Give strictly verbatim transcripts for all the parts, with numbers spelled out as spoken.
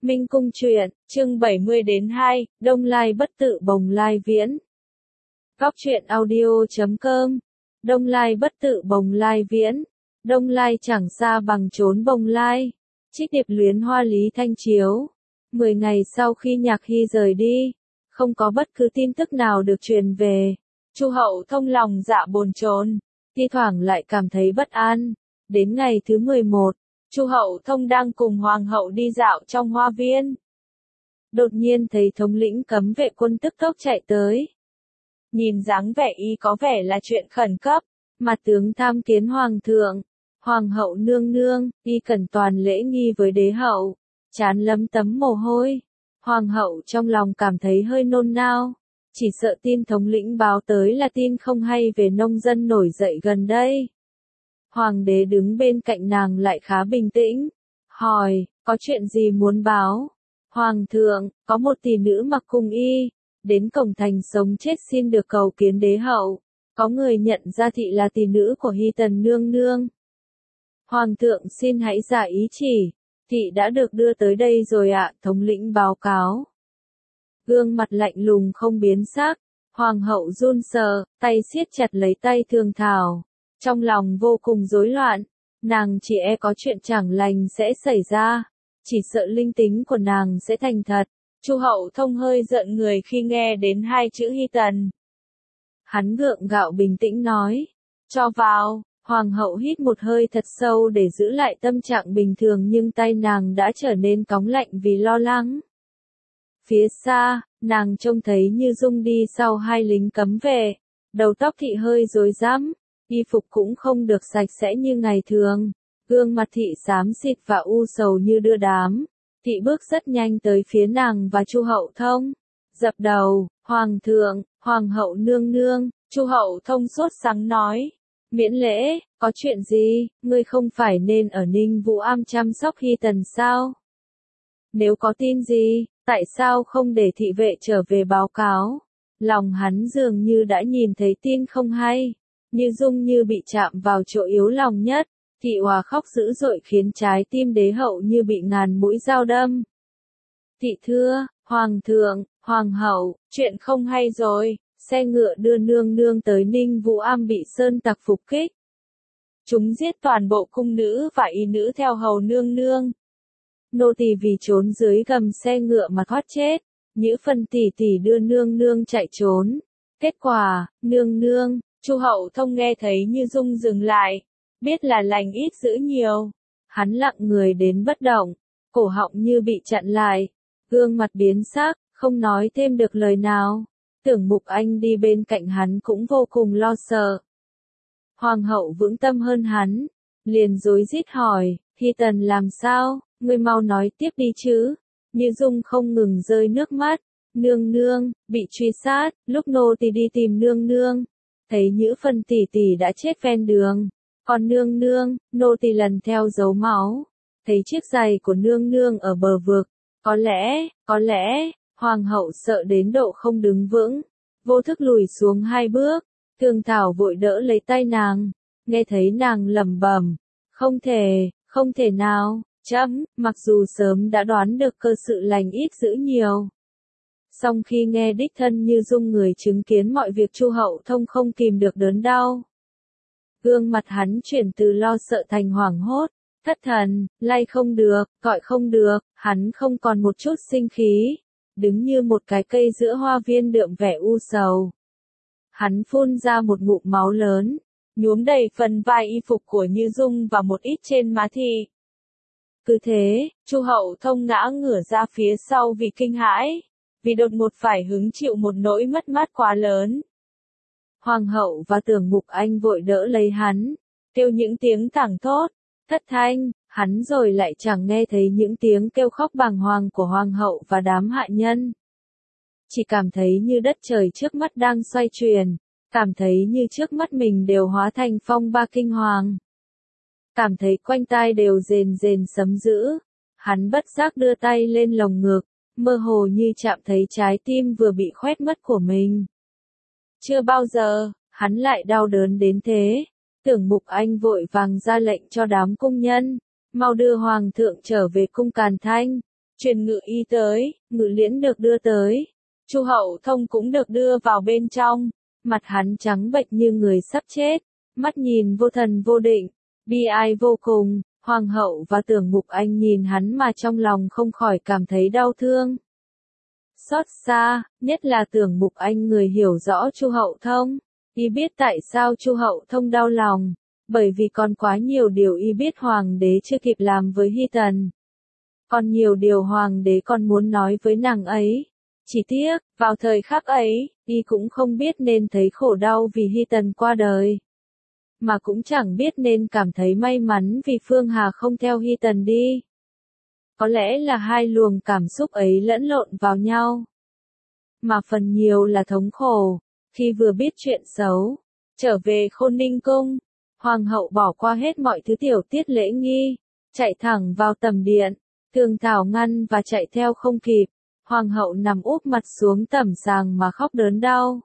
Minh Cung truyện, chương bảy mươi đến hai, Đông Lai bất tự bồng lai viễn. Góc truyện audio chấm com. Đông Lai bất tự bồng lai viễn. Đông Lai chẳng xa bằng chốn bồng lai. Trích điệp luyến hoa Lý Thanh Chiếu. Mười ngày sau khi Nhạc Hy rời đi, không có bất cứ tin tức nào được truyền về. Chu Hậu Thông lòng dạ bồn chồn, thi thoảng lại cảm thấy bất an. Đến ngày thứ mười một, Chu Hậu Thông đang cùng Hoàng hậu đi dạo trong hoa viên. Đột nhiên thấy thống lĩnh cấm vệ quân tức tốc chạy tới. Nhìn dáng vẻ y có vẻ là chuyện khẩn cấp, mà tướng tham kiến Hoàng thượng, Hoàng hậu nương nương, y cần toàn lễ nghi với đế hậu, trán lấm tấm mồ hôi. Hoàng hậu trong lòng cảm thấy hơi nôn nao, chỉ sợ tin thống lĩnh báo tới là tin không hay về nông dân nổi dậy gần đây. Hoàng đế đứng bên cạnh nàng lại khá bình tĩnh, hỏi, có chuyện gì muốn báo? Hoàng thượng, có một tỷ nữ mặc cùng y, đến cổng thành sống chết xin được cầu kiến đế hậu, có người nhận ra thị là tỷ nữ của Hy Tần nương nương. Hoàng thượng xin hãy giả ý chỉ, thị đã được đưa tới đây rồi ạ, thống lĩnh báo cáo. Gương mặt lạnh lùng không biến sắc, hoàng hậu run sờ, tay siết chặt lấy tay Thường Thảo. Trong lòng vô cùng rối loạn, nàng chỉ e có chuyện chẳng lành sẽ xảy ra, chỉ sợ linh tính của nàng sẽ thành thật. Chu Hậu Thông hơi giận người khi nghe đến hai chữ Hy Tần. Hắn gượng gạo bình tĩnh nói, cho vào. Hoàng hậu hít một hơi thật sâu để giữ lại tâm trạng bình thường, nhưng tay nàng đã trở nên cóng lạnh vì lo lắng. Phía xa, nàng trông thấy Như Dung đi sau hai lính cấm vệ, đầu tóc thị hơi rối rắm. Y phục cũng không được sạch sẽ như ngày thường, gương mặt thị xám xịt và u sầu như đưa đám. Thị bước rất nhanh tới phía nàng và Chu Hậu Thông, dập đầu, Hoàng thượng, Hoàng hậu nương nương. Chu Hậu Thông sốt sắng nói, miễn lễ, có chuyện gì, ngươi không phải nên ở Ninh Vũ Am chăm sóc Hy Tần sao? Nếu có tin gì, tại sao không để thị vệ trở về báo cáo? Lòng hắn dường như đã nhìn thấy tin không hay. Như Dung như bị chạm vào chỗ yếu lòng nhất, thị hòa khóc dữ dội khiến trái tim đế hậu như bị ngàn mũi dao đâm. Thị thưa, Hoàng thượng, Hoàng hậu, chuyện không hay rồi, xe ngựa đưa nương nương tới Ninh Vũ Am bị sơn tặc phục kích. Chúng giết toàn bộ cung nữ và y nữ theo hầu nương nương. Nô tỳ vì trốn dưới gầm xe ngựa mà thoát chết, Nhữ Phân tỷ tỷ đưa nương nương chạy trốn. Kết quả, nương nương. Chu Hậu Thông nghe thấy Như Dung dừng lại, biết là lành ít dữ nhiều. Hắn lặng người đến bất động, cổ họng như bị chặn lại, gương mặt biến sắc, không nói thêm được lời nào. Tưởng Mục Anh đi bên cạnh hắn cũng vô cùng lo sợ. Hoàng hậu vững tâm hơn hắn, liền rối rít hỏi, Hy Tần làm sao, ngươi mau nói tiếp đi chứ. Như Dung không ngừng rơi nước mắt, nương nương, bị truy sát, lúc nô tỳ đi tìm nương nương. Thấy Nhữ Phân tỷ tỷ đã chết ven đường, còn nương nương, nô tỳ lần theo dấu máu, thấy chiếc giày của nương nương ở bờ vực, có lẽ, có lẽ, hoàng hậu sợ đến độ không đứng vững, vô thức lùi xuống hai bước. Thường Thảo vội đỡ lấy tay nàng, nghe thấy nàng lẩm bẩm, không thể, không thể nào, chấm, mặc dù sớm đã đoán được cơ sự lành ít dữ nhiều. Song khi nghe đích thân Như Dung người chứng kiến mọi việc, Chu Hậu Thông không kìm được đớn đau. Gương mặt hắn chuyển từ lo sợ thành hoảng hốt, thất thần, lay không được, gọi không được, hắn không còn một chút sinh khí, đứng như một cái cây giữa hoa viên đượm vẻ u sầu. Hắn phun ra một ngụm máu lớn, nhuốm đầy phần vai y phục của Như Dung và một ít trên má thị. Cứ thế, Chu Hậu Thông ngã ngửa ra phía sau vì kinh hãi, vì đột ngột phải hứng chịu một nỗi mất mát quá lớn. Hoàng hậu và Tưởng Mục Anh vội đỡ lấy hắn, kêu những tiếng thảng thốt, thất thanh, hắn rồi lại chẳng nghe thấy những tiếng kêu khóc bàng hoàng của hoàng hậu và đám hạ nhân. Chỉ cảm thấy như đất trời trước mắt đang xoay chuyển, cảm thấy như trước mắt mình đều hóa thành phong ba kinh hoàng. Cảm thấy quanh tai đều rền rền sấm dữ, hắn bất giác đưa tay lên lồng ngực, mơ hồ như chạm thấy trái tim vừa bị khoét mất của mình. Chưa bao giờ, hắn lại đau đớn đến thế. Tưởng Mục Anh vội vàng ra lệnh cho đám cung nhân, mau đưa hoàng thượng trở về cung Càn Thanh. Truyền ngự y tới, ngự liễn được đưa tới. Chu Hậu Thông cũng được đưa vào bên trong, mặt hắn trắng bệch như người sắp chết, mắt nhìn vô thần vô định, bi ai vô cùng. Hoàng hậu và Tưởng Mục Anh nhìn hắn mà trong lòng không khỏi cảm thấy đau thương. Xót xa, nhất là Tưởng Mục Anh người hiểu rõ Chu Hậu Thông, y biết tại sao Chu Hậu Thông đau lòng, bởi vì còn quá nhiều điều y biết hoàng đế chưa kịp làm với Hy Tần. Còn nhiều điều hoàng đế còn muốn nói với nàng ấy. Chỉ tiếc, vào thời khắc ấy, y cũng không biết nên thấy khổ đau vì Hy Tần qua đời. Mà cũng chẳng biết nên cảm thấy may mắn vì Phương Hà không theo Hy Tần đi. Có lẽ là hai luồng cảm xúc ấy lẫn lộn vào nhau. Mà phần nhiều là thống khổ, khi vừa biết chuyện xấu, trở về Khôn Ninh Cung, Hoàng hậu bỏ qua hết mọi thứ tiểu tiết lễ nghi, chạy thẳng vào tầm điện, Thường Thảo ngăn và chạy theo không kịp, Hoàng hậu nằm úp mặt xuống tẩm sàng mà khóc đớn đau.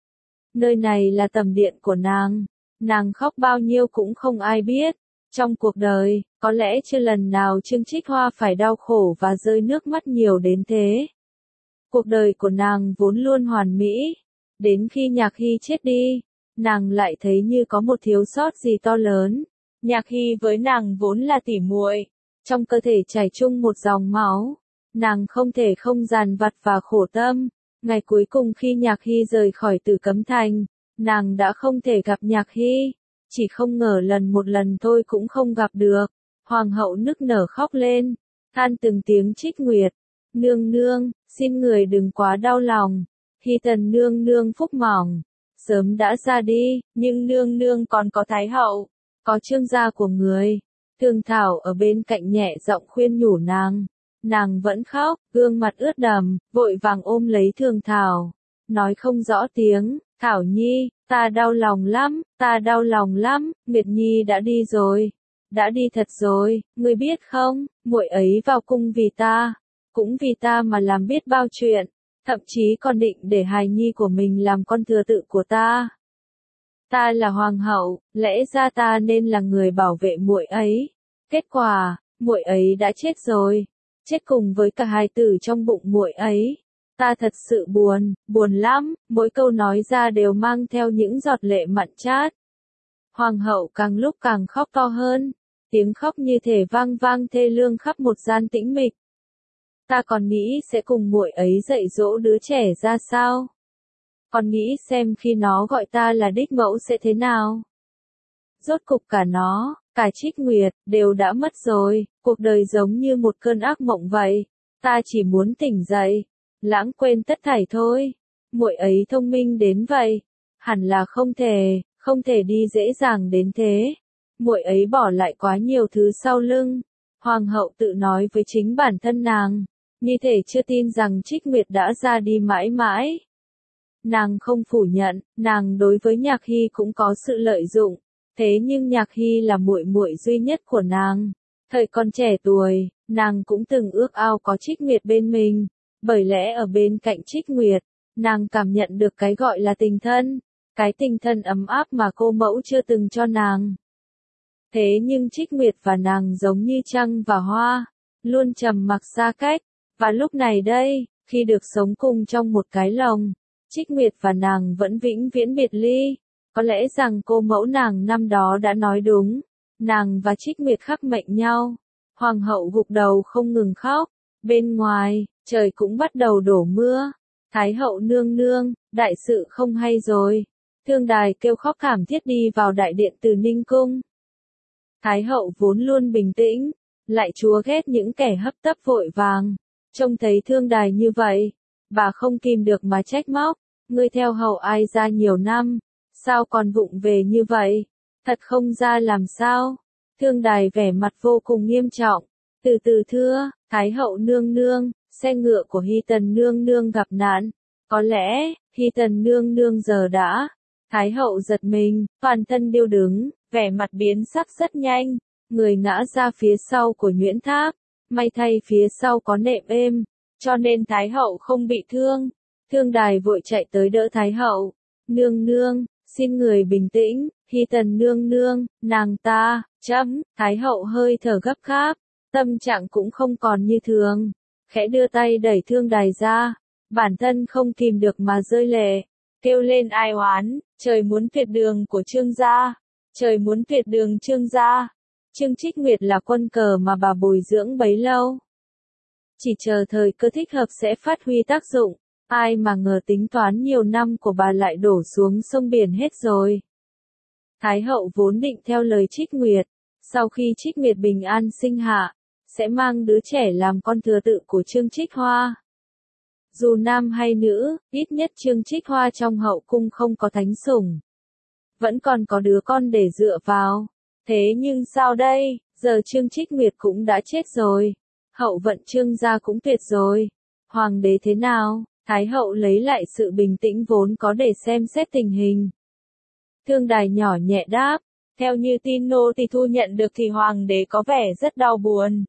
Nơi này là tầm điện của nàng. Nàng khóc bao nhiêu cũng không ai biết. Trong cuộc đời, có lẽ chưa lần nào Trương Trích Hoa phải đau khổ và rơi nước mắt nhiều đến thế. Cuộc đời của nàng vốn luôn hoàn mỹ. Đến khi Nhạc Hy chết đi, nàng lại thấy như có một thiếu sót gì to lớn. Nhạc Hy với nàng vốn là tỉ muội, trong cơ thể chảy chung một dòng máu. Nàng không thể không dằn vặt và khổ tâm. Ngày cuối cùng khi Nhạc Hy rời khỏi Tử Cấm Thành, nàng đã không thể gặp Nhạc Hy, chỉ không ngờ lần một lần thôi cũng không gặp được. Hoàng hậu nức nở khóc lên, than từng tiếng Trích Nguyệt, nương nương, xin người đừng quá đau lòng, Hy Tần nương nương phúc mỏng, sớm đã ra đi, nhưng nương nương còn có Thái hậu, có Trương gia của người. Thường Thảo ở bên cạnh nhẹ giọng khuyên nhủ nàng, nàng vẫn khóc, gương mặt ướt đầm, vội vàng ôm lấy Thường Thảo, nói không rõ tiếng. Thảo Nhi, ta đau lòng lắm, ta đau lòng lắm, Nguyệt Nhi đã đi rồi, đã đi thật rồi, ngươi biết không, muội ấy vào cung vì ta, cũng vì ta mà làm biết bao chuyện, thậm chí còn định để hài nhi của mình làm con thừa tự của ta. Ta là hoàng hậu, lẽ ra ta nên là người bảo vệ muội ấy, kết quả, muội ấy đã chết rồi, chết cùng với cả hài tử trong bụng muội ấy. Ta thật sự buồn, buồn lắm, mỗi câu nói ra đều mang theo những giọt lệ mặn chát. Hoàng hậu càng lúc càng khóc to hơn, tiếng khóc như thể vang vang thê lương khắp một gian tĩnh mịch. Ta còn nghĩ sẽ cùng muội ấy dạy dỗ đứa trẻ ra sao? Còn nghĩ xem khi nó gọi ta là đích mẫu sẽ thế nào? Rốt cục cả nó, cả Trích Nguyệt, đều đã mất rồi, cuộc đời giống như một cơn ác mộng vậy. Ta chỉ muốn tỉnh dậy, lãng quên tất thảy thôi. Muội ấy thông minh đến vậy, hẳn là không thể, không thể đi dễ dàng đến thế. Muội ấy bỏ lại quá nhiều thứ sau lưng. Hoàng hậu tự nói với chính bản thân nàng, như thể chưa tin rằng Trích Nguyệt đã ra đi mãi mãi. Nàng không phủ nhận, nàng đối với Nhạc Hy cũng có sự lợi dụng, thế nhưng Nhạc Hy là muội muội duy nhất của nàng. Thời còn trẻ tuổi, nàng cũng từng ước ao có Trích Nguyệt bên mình, bởi lẽ ở bên cạnh Trích Nguyệt, nàng cảm nhận được cái gọi là tình thân, cái tình thân ấm áp mà cô mẫu chưa từng cho nàng. Thế nhưng Trích Nguyệt và nàng giống như trăng và hoa, luôn trầm mặc xa cách, và lúc này đây, khi được sống cùng trong một cái lồng, Trích Nguyệt và nàng vẫn vĩnh viễn biệt ly. Có lẽ rằng cô mẫu nàng năm đó đã nói đúng, nàng và Trích Nguyệt khắc mệnh nhau. Hoàng hậu gục đầu không ngừng khóc, bên ngoài, trời cũng bắt đầu đổ mưa. Thái hậu nương nương, đại sự không hay rồi. Thương Đài kêu khóc thảm thiết đi vào đại điện Từ Ninh Cung. Thái hậu vốn luôn bình tĩnh, lại chúa ghét những kẻ hấp tấp vội vàng. Trông thấy Thương Đài như vậy, bà không kìm được mà trách móc, ngươi theo hậu ai ra nhiều năm, sao còn vụng về như vậy, thật không ra làm sao. Thương Đài vẻ mặt vô cùng nghiêm trọng, từ từ thưa, Thái hậu nương nương, xe ngựa của Hy Tần nương nương gặp nạn, có lẽ, Hy Tần nương nương giờ đã. Thái hậu giật mình, toàn thân điêu đứng, vẻ mặt biến sắc rất nhanh, người ngã ra phía sau của Nhuyễn Tháp, may thay phía sau có nệm êm, cho nên Thái hậu không bị thương. Thương Đài vội chạy tới đỡ Thái hậu, nương nương, xin người bình tĩnh, Hy Tần nương nương, nàng ta, chấm, Thái hậu hơi thở gấp gáp, tâm trạng cũng không còn như thường, khẽ đưa tay đẩy Thương Đài ra, bản thân không kìm được mà rơi lệ, kêu lên ai oán, trời muốn tuyệt đường của Trương gia, trời muốn tuyệt đường Trương gia. Trương Trích Nguyệt là quân cờ mà bà bồi dưỡng bấy lâu. Chỉ chờ thời cơ thích hợp sẽ phát huy tác dụng, ai mà ngờ tính toán nhiều năm của bà lại đổ xuống sông biển hết rồi. Thái hậu vốn định theo lời Trích Nguyệt, sau khi Trích Nguyệt bình an sinh hạ, sẽ mang đứa trẻ làm con thừa tự của Trương Trích Hoa. Dù nam hay nữ, ít nhất Trương Trích Hoa trong hậu cung không có thánh sủng. Vẫn còn có đứa con để dựa vào. Thế nhưng sao đây, giờ Trương Trích Nguyệt cũng đã chết rồi. Hậu vận Trương gia cũng tuyệt rồi. Hoàng đế thế nào? Thái hậu lấy lại sự bình tĩnh vốn có để xem xét tình hình. Thương Đài nhỏ nhẹ đáp, theo như tin nô tỳ thu nhận được thì hoàng đế có vẻ rất đau buồn.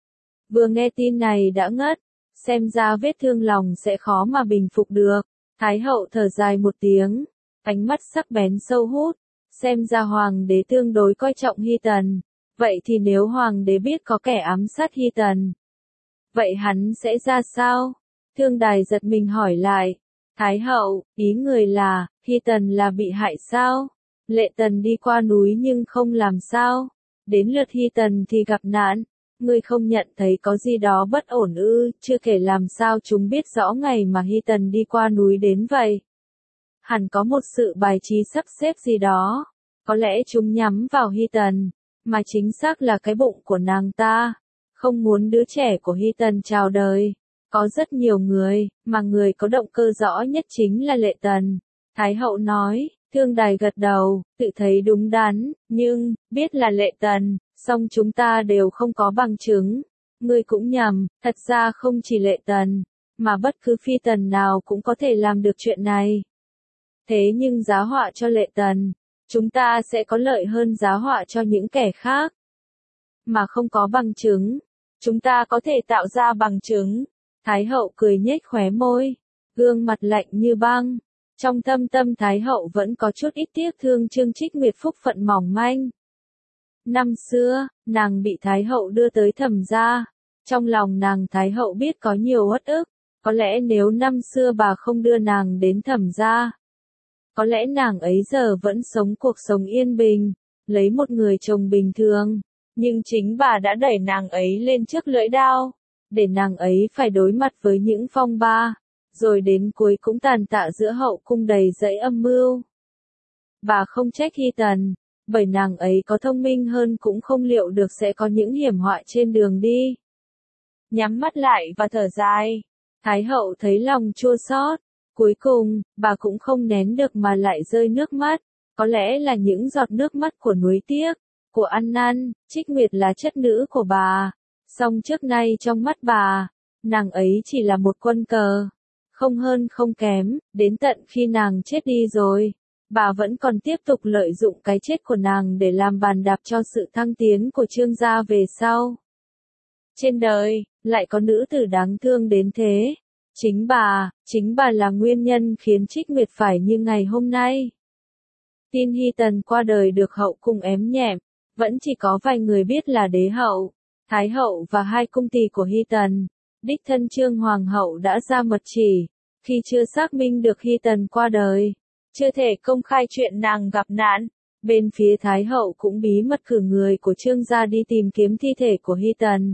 Vừa nghe tin này đã ngất, xem ra vết thương lòng sẽ khó mà bình phục được. Thái hậu thở dài một tiếng, ánh mắt sắc bén sâu hút, xem ra hoàng đế tương đối coi trọng Hy Tần. Vậy thì nếu hoàng đế biết có kẻ ám sát Hy Tần, vậy hắn sẽ ra sao? Thương Đài giật mình hỏi lại. Thái hậu, ý người là, Hy Tần là bị hại sao? Lệ Tần đi qua núi nhưng không làm sao? Đến lượt Hy Tần thì gặp nạn. Ngươi không nhận thấy có gì đó bất ổn ư, chưa kể làm sao chúng biết rõ ngày mà Hy Tần đi qua núi đến vậy. Hẳn có một sự bài trí sắp xếp gì đó. Có lẽ chúng nhắm vào Hy Tần, mà chính xác là cái bụng của nàng ta. Không muốn đứa trẻ của Hy Tần chào đời. Có rất nhiều người, mà người có động cơ rõ nhất chính là Lệ Tần. Thái hậu nói, Thương Đài gật đầu, tự thấy đúng đắn, nhưng, biết là Lệ Tần, song chúng ta đều không có bằng chứng. Ngươi cũng nhầm, thật ra không chỉ Lệ Tần, mà bất cứ phi tần nào cũng có thể làm được chuyện này. Thế nhưng giá họa cho Lệ Tần, chúng ta sẽ có lợi hơn giá họa cho những kẻ khác. Mà không có bằng chứng, chúng ta có thể tạo ra bằng chứng. Thái hậu cười nhếch khóe môi, gương mặt lạnh như băng. Trong thâm tâm Thái hậu vẫn có chút ít tiếc thương Trương Trích Nguyệt phúc phận mỏng manh. Năm xưa, nàng bị Thái hậu đưa tới Thẩm gia. Trong lòng nàng Thái hậu biết có nhiều uất ức. Có lẽ nếu năm xưa bà không đưa nàng đến Thẩm gia, có lẽ nàng ấy giờ vẫn sống cuộc sống yên bình, lấy một người chồng bình thường. Nhưng chính bà đã đẩy nàng ấy lên trước lưỡi đao, để nàng ấy phải đối mặt với những phong ba, rồi đến cuối cũng tàn tạ giữa hậu cung đầy dẫy âm mưu. Bà không trách Hy Tần, bởi nàng ấy có thông minh hơn cũng không liệu được sẽ có những hiểm họa trên đường đi. Nhắm mắt lại và thở dài, Thái hậu thấy lòng chua xót, cuối cùng, bà cũng không nén được mà lại rơi nước mắt, có lẽ là những giọt nước mắt của nuối tiếc, của ăn năn. Trích Nguyệt là chất nữ của bà, song trước nay trong mắt bà, nàng ấy chỉ là một quân cờ, không hơn không kém, đến tận khi nàng chết đi rồi, bà vẫn còn tiếp tục lợi dụng cái chết của nàng để làm bàn đạp cho sự thăng tiến của Trương gia về sau. Trên đời, lại có nữ tử đáng thương đến thế. Chính bà, chính bà là nguyên nhân khiến Trích Nguyệt phải như ngày hôm nay. Tin Hy Tần qua đời được hậu cung ém nhẹm, vẫn chỉ có vài người biết là đế hậu, thái hậu và hai cung tỳ của Hy Tần. Đích thân Trương Hoàng hậu đã ra mật chỉ, khi chưa xác minh được Hy Tần qua đời, chưa thể công khai chuyện nàng gặp nạn. Bên phía thái hậu cũng bí mật cử người của Trương gia đi tìm kiếm thi thể của Hy Tần,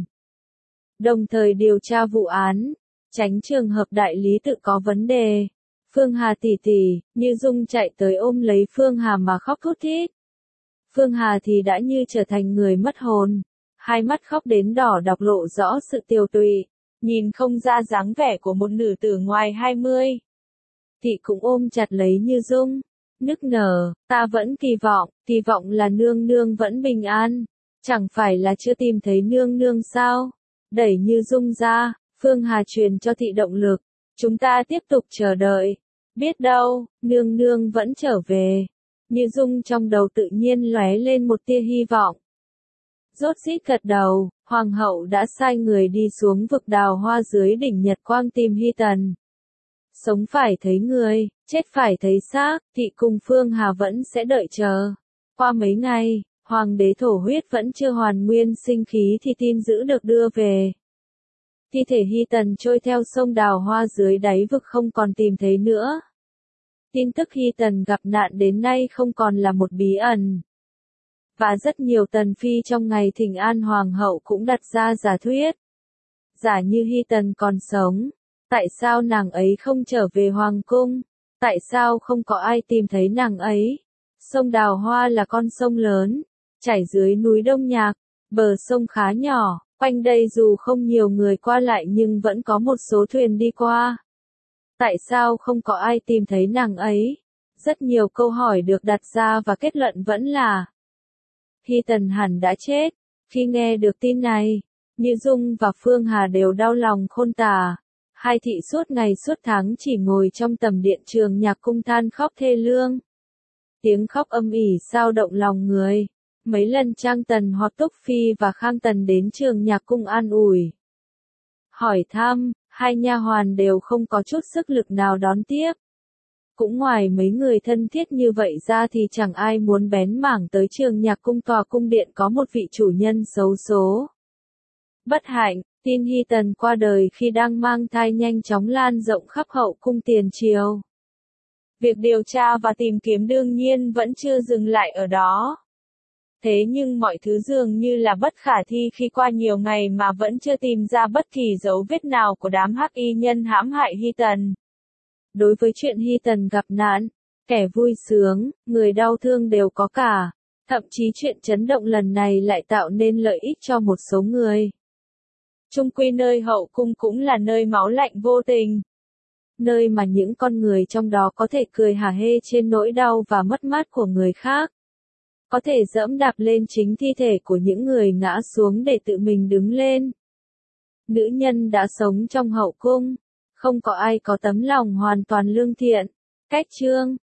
đồng thời điều tra vụ án, tránh trường hợp đại lý tự có vấn đề. Phương Hà tỷ tỷ, Như Dung chạy tới ôm lấy Phương Hà mà khóc thút thít. Phương Hà thì đã như trở thành người mất hồn, hai mắt khóc đến đỏ đọc lộ rõ sự tiều tụy, nhìn không ra dáng vẻ của một nữ tử ngoài hai mươi. Thị cũng ôm chặt lấy Như Dung, nức nở, ta vẫn kỳ vọng, kỳ vọng là nương nương vẫn bình an, chẳng phải là chưa tìm thấy nương nương sao? Đẩy Như Dung ra, Phương Hà truyền cho thị động lực, chúng ta tiếp tục chờ đợi, biết đâu, nương nương vẫn trở về. Như Dung trong đầu tự nhiên lóe lên một tia hy vọng. Rốt rít gật đầu, Hoàng hậu đã sai người đi xuống vực đào hoa dưới đỉnh Nhật Quang tìm Hy Tần. Sống phải thấy người, chết phải thấy xác, thị cùng Phương Hà vẫn sẽ đợi chờ. Qua mấy ngày, Hoàng đế thổ huyết vẫn chưa hoàn nguyên sinh khí thì tin dữ được đưa về. Thi thể Hy Tần trôi theo sông Đào Hoa dưới đáy vực không còn tìm thấy nữa. Tin tức Hy Tần gặp nạn đến nay không còn là một bí ẩn. Và rất nhiều tần phi trong ngày thỉnh an hoàng hậu cũng đặt ra giả thuyết. Giả như Hy Tần còn sống, tại sao nàng ấy không trở về hoàng cung? Tại sao không có ai tìm thấy nàng ấy? Sông Đào Hoa là con sông lớn, chảy dưới núi Đông Nhạc, bờ sông khá nhỏ, quanh đây dù không nhiều người qua lại nhưng vẫn có một số thuyền đi qua. Tại sao không có ai tìm thấy nàng ấy? Rất nhiều câu hỏi được đặt ra và kết luận vẫn là Hy Tần hẳn đã chết. Khi nghe được tin này, Như Dung và Phương Hà đều đau lòng khôn tả. Hai thị suốt ngày suốt tháng chỉ ngồi trong tầm điện Trường Nhạc Cung than khóc thê lương. Tiếng khóc âm ỉ sao động lòng người. Mấy lần Trang Tần hoặc Túc Phi và Khang Tần đến Trường Nhạc Cung an ủi, hỏi thăm, hai nha hoàn đều không có chút sức lực nào đón tiếp. Cũng ngoài mấy người thân thiết như vậy ra thì chẳng ai muốn bén mảng tới Trường Nhạc Cung tòa cung điện có một vị chủ nhân xấu số. Bất hạnh, tin Hy Tần qua đời khi đang mang thai nhanh chóng lan rộng khắp hậu cung tiền triều. Việc điều tra và tìm kiếm đương nhiên vẫn chưa dừng lại ở đó. Thế nhưng mọi thứ dường như là bất khả thi khi qua nhiều ngày mà vẫn chưa tìm ra bất kỳ dấu vết nào của đám hắc y nhân hãm hại Hy Tần. Đối với chuyện Hy Tần gặp nạn, kẻ vui sướng, người đau thương đều có cả. Thậm chí chuyện chấn động lần này lại tạo nên lợi ích cho một số người. Chung quy nơi hậu cung cũng là nơi máu lạnh vô tình. Nơi mà những con người trong đó có thể cười hả hê trên nỗi đau và mất mát của người khác. Có thể dẫm đạp lên chính thi thể của những người ngã xuống để tự mình đứng lên. Nữ nhân đã sống trong hậu cung, không có ai có tấm lòng hoàn toàn lương thiện. Cách chương